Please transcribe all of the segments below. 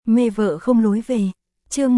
Mê vợ không lối về. Chương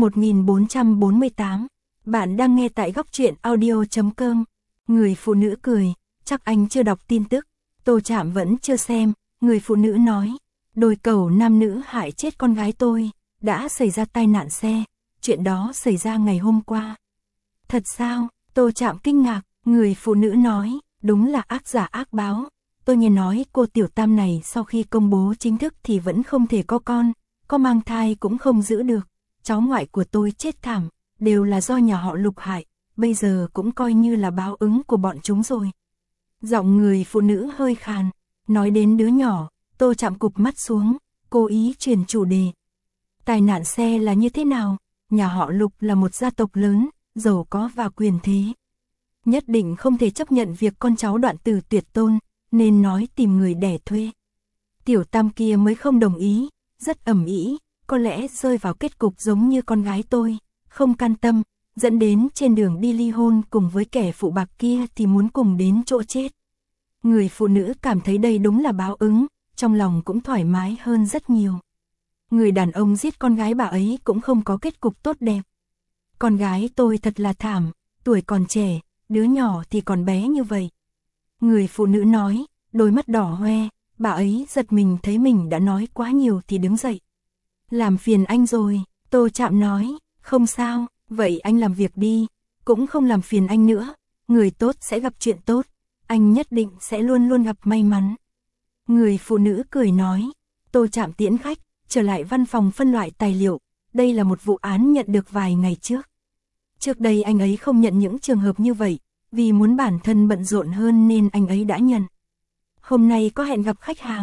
1448. Bạn đang nghe tại góc truyện audio.com. Người phụ nữ cười, chắc anh chưa đọc tin tức. Tô Trạm vẫn chưa xem. Người phụ nữ nói, đôi cẩu nam nữ hại chết con gái tôi, đã xảy ra tai nạn xe. Chuyện đó xảy ra ngày hôm qua. Thật sao? Tô Trạm kinh ngạc. Người phụ nữ nói, đúng là ác giả ác báo. Tôi nghe nói cô Tiểu Tam này sau khi công bố chính thức thì vẫn không thể có con, có mang thai cũng không giữ được. Cháu ngoại của tôi chết thảm, đều là do nhà họ Lục hại, bây giờ cũng coi như là báo ứng của bọn chúng rồi. Giọng người phụ nữ hơi khàn, nói đến đứa nhỏ, Tô Trạm cụp mắt xuống, cố ý chuyển chủ đề. Tai nạn xe là như thế nào? Nhà họ Lục là một gia tộc lớn, giàu có và quyền thế. Nhất định không thể chấp nhận việc con cháu đoạn tử tuyệt tôn, nên nói tìm người đẻ thuê. Tiểu Tam kia mới không đồng ý, rất ầm ĩ, có lẽ rơi vào kết cục giống như con gái tôi, không can tâm, dẫn đến trên đường đi ly hôn cùng với kẻ phụ bạc kia thì muốn cùng đến chỗ chết. Người phụ nữ cảm thấy đây đúng là báo ứng, trong lòng cũng thoải mái hơn rất nhiều. Người đàn ông giết con gái bà ấy cũng không có kết cục tốt đẹp. Con gái tôi thật là thảm, tuổi còn trẻ, đứa nhỏ thì còn bé như vậy. Người phụ nữ nói, đôi mắt đỏ hoe, bà ấy giật mình thấy mình đã nói quá nhiều thì đứng dậy. Làm phiền anh rồi, Tô Trạm nói, không sao, vậy anh làm việc đi, cũng không làm phiền anh nữa, người tốt sẽ gặp chuyện tốt, anh nhất định sẽ luôn luôn gặp may mắn. Người phụ nữ cười nói, Tô Trạm tiễn khách, trở lại văn phòng phân loại tài liệu, đây là một vụ án nhận được vài ngày trước. Trước đây anh ấy không nhận những trường hợp như vậy, vì muốn bản thân bận rộn hơn nên anh ấy đã nhận. Hôm nay có hẹn gặp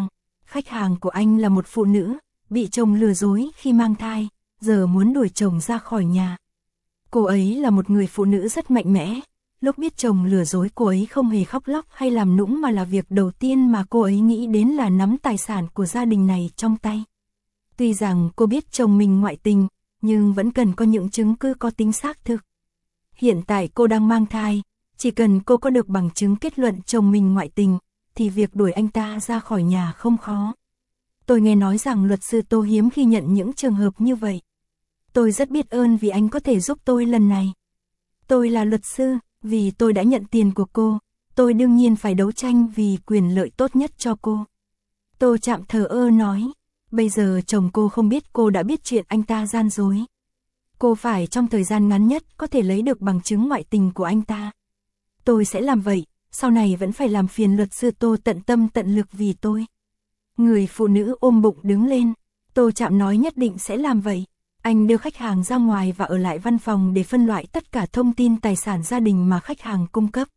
khách hàng của anh là một phụ nữ, bị chồng lừa dối khi mang thai, giờ muốn đuổi chồng ra khỏi nhà. Cô ấy là một người phụ nữ rất mạnh mẽ, lúc biết chồng lừa dối cô ấy không hề khóc lóc hay làm nũng mà là việc đầu tiên mà cô ấy nghĩ đến là nắm tài sản của gia đình này trong tay. Tuy rằng cô biết chồng mình ngoại tình, nhưng vẫn cần có những chứng cứ có tính xác thực. Hiện tại cô đang mang thai, chỉ cần cô có được bằng chứng kết luận chồng mình ngoại tình, thì việc đuổi anh ta ra khỏi nhà không khó. Tôi nghe nói rằng luật sư Tô hiếm khi nhận những trường hợp như vậy. Tôi rất biết ơn vì anh có thể giúp tôi lần này. Tôi là luật sư, vì tôi đã nhận tiền của cô, tôi đương nhiên phải đấu tranh vì quyền lợi tốt nhất cho cô. Tô Trạm thờ ơ nói, bây giờ chồng cô không biết cô đã biết chuyện anh ta gian dối. Cô phải trong thời gian ngắn nhất có thể lấy được bằng chứng ngoại tình của anh ta. Tôi sẽ làm vậy, sau này vẫn phải làm phiền luật sư Tô tận tâm tận lực vì tôi. Người phụ nữ ôm bụng đứng lên, Tô Trạm nói nhất định sẽ làm vậy. Anh đưa khách hàng ra ngoài và ở lại văn phòng để phân loại tất cả thông tin tài sản gia đình mà khách hàng cung cấp.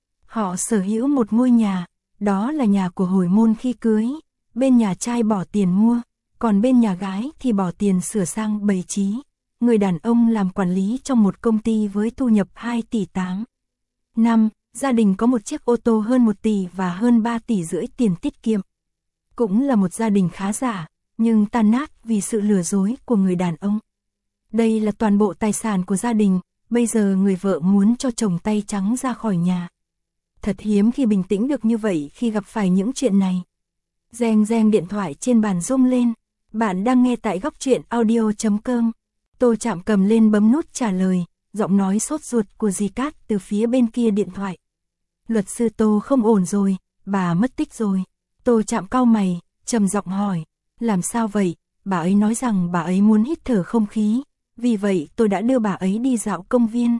Họ sở hữu một ngôi nhà, đó là nhà của hồi môn khi cưới, bên nhà trai bỏ tiền mua, còn bên nhà gái thì bỏ tiền sửa sang bày trí. Người đàn ông làm quản lý trong một công ty với thu nhập 2 tỷ 8. Năm, gia đình có một chiếc ô tô hơn 1 tỷ và hơn 3 tỷ rưỡi tiền tiết kiệm. Cũng là một gia đình khá giả, nhưng tan nát vì sự lừa dối của người đàn ông. Đây là toàn bộ tài sản của gia đình, bây giờ người vợ muốn cho chồng tay trắng ra khỏi nhà. Thật hiếm khi bình tĩnh được như vậy khi gặp phải những chuyện này. Reng reng điện thoại trên bàn rung lên, bạn đang nghe tại góc truyện audio.com. Tô Trạm cầm lên bấm nút trả lời, giọng nói sốt ruột của dì Cát từ phía bên kia điện thoại. Luật sư Tô không ổn rồi, bà mất tích rồi. Tô Trạm cau mày, trầm giọng hỏi, làm sao vậy? Bà ấy nói rằng bà ấy muốn hít thở không khí, vì vậy tôi đã đưa bà ấy đi dạo công viên.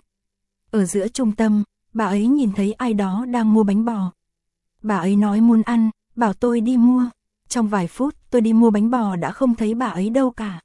Ở giữa trung tâm, bà ấy nhìn thấy ai đó đang mua bánh bò. Bà ấy nói muốn ăn, bảo tôi đi mua. Trong vài phút tôi đi mua bánh bò đã không thấy bà ấy đâu cả.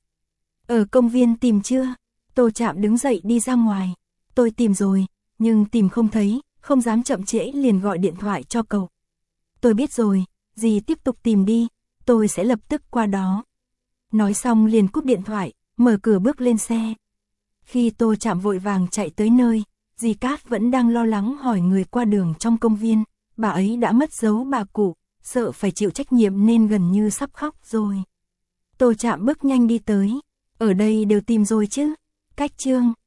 Ở công viên tìm chưa? Tô Trạm đứng dậy đi ra ngoài. Tôi tìm rồi, nhưng tìm không thấy, không dám chậm trễ liền gọi điện thoại cho cậu. Tôi biết rồi, dì tiếp tục tìm đi, tôi sẽ lập tức qua đó. Nói xong liền cúp điện thoại, mở cửa bước lên xe. Khi Tô Trạm vội vàng chạy tới nơi, dì Cát vẫn đang lo lắng hỏi người qua đường trong công viên, bà ấy đã mất dấu bà cụ, sợ phải chịu trách nhiệm nên gần như sắp khóc rồi. Tô Trạm bước nhanh đi tới, ở đây đều tìm rồi chứ? Cách Trương,